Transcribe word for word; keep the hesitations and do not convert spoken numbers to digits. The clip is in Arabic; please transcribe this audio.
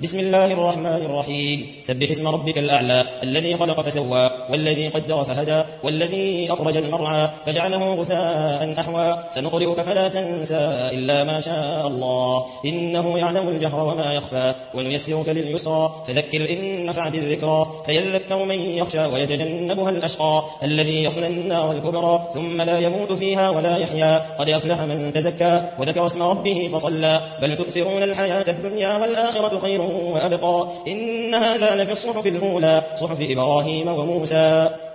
بسم الله الرحمن الرحيم سبح اسم ربك الأعلى الذي خلق فسوى والذي قدر فهدى والذي أخرج المرعى فجعله غثاء أحوى سنقرئك فلا تنسى إلا ما شاء الله إنه يعلم الجهر وما يخفى ونيسرك لليسرى فذكر إن نفعت الذكرى سيذكر من يخشى ويتجنبها الأشقى الذي يصلى النار الكبرى ثم لا يموت فيها ولا يحيا قد أفلح من تزكى وذكر اسم ربه فصلى بل تؤثرون الحياة الدنيا والآخرة خير وأبقى إن هذا لفي الصحف الأولى صحف إبراهيم وموسى.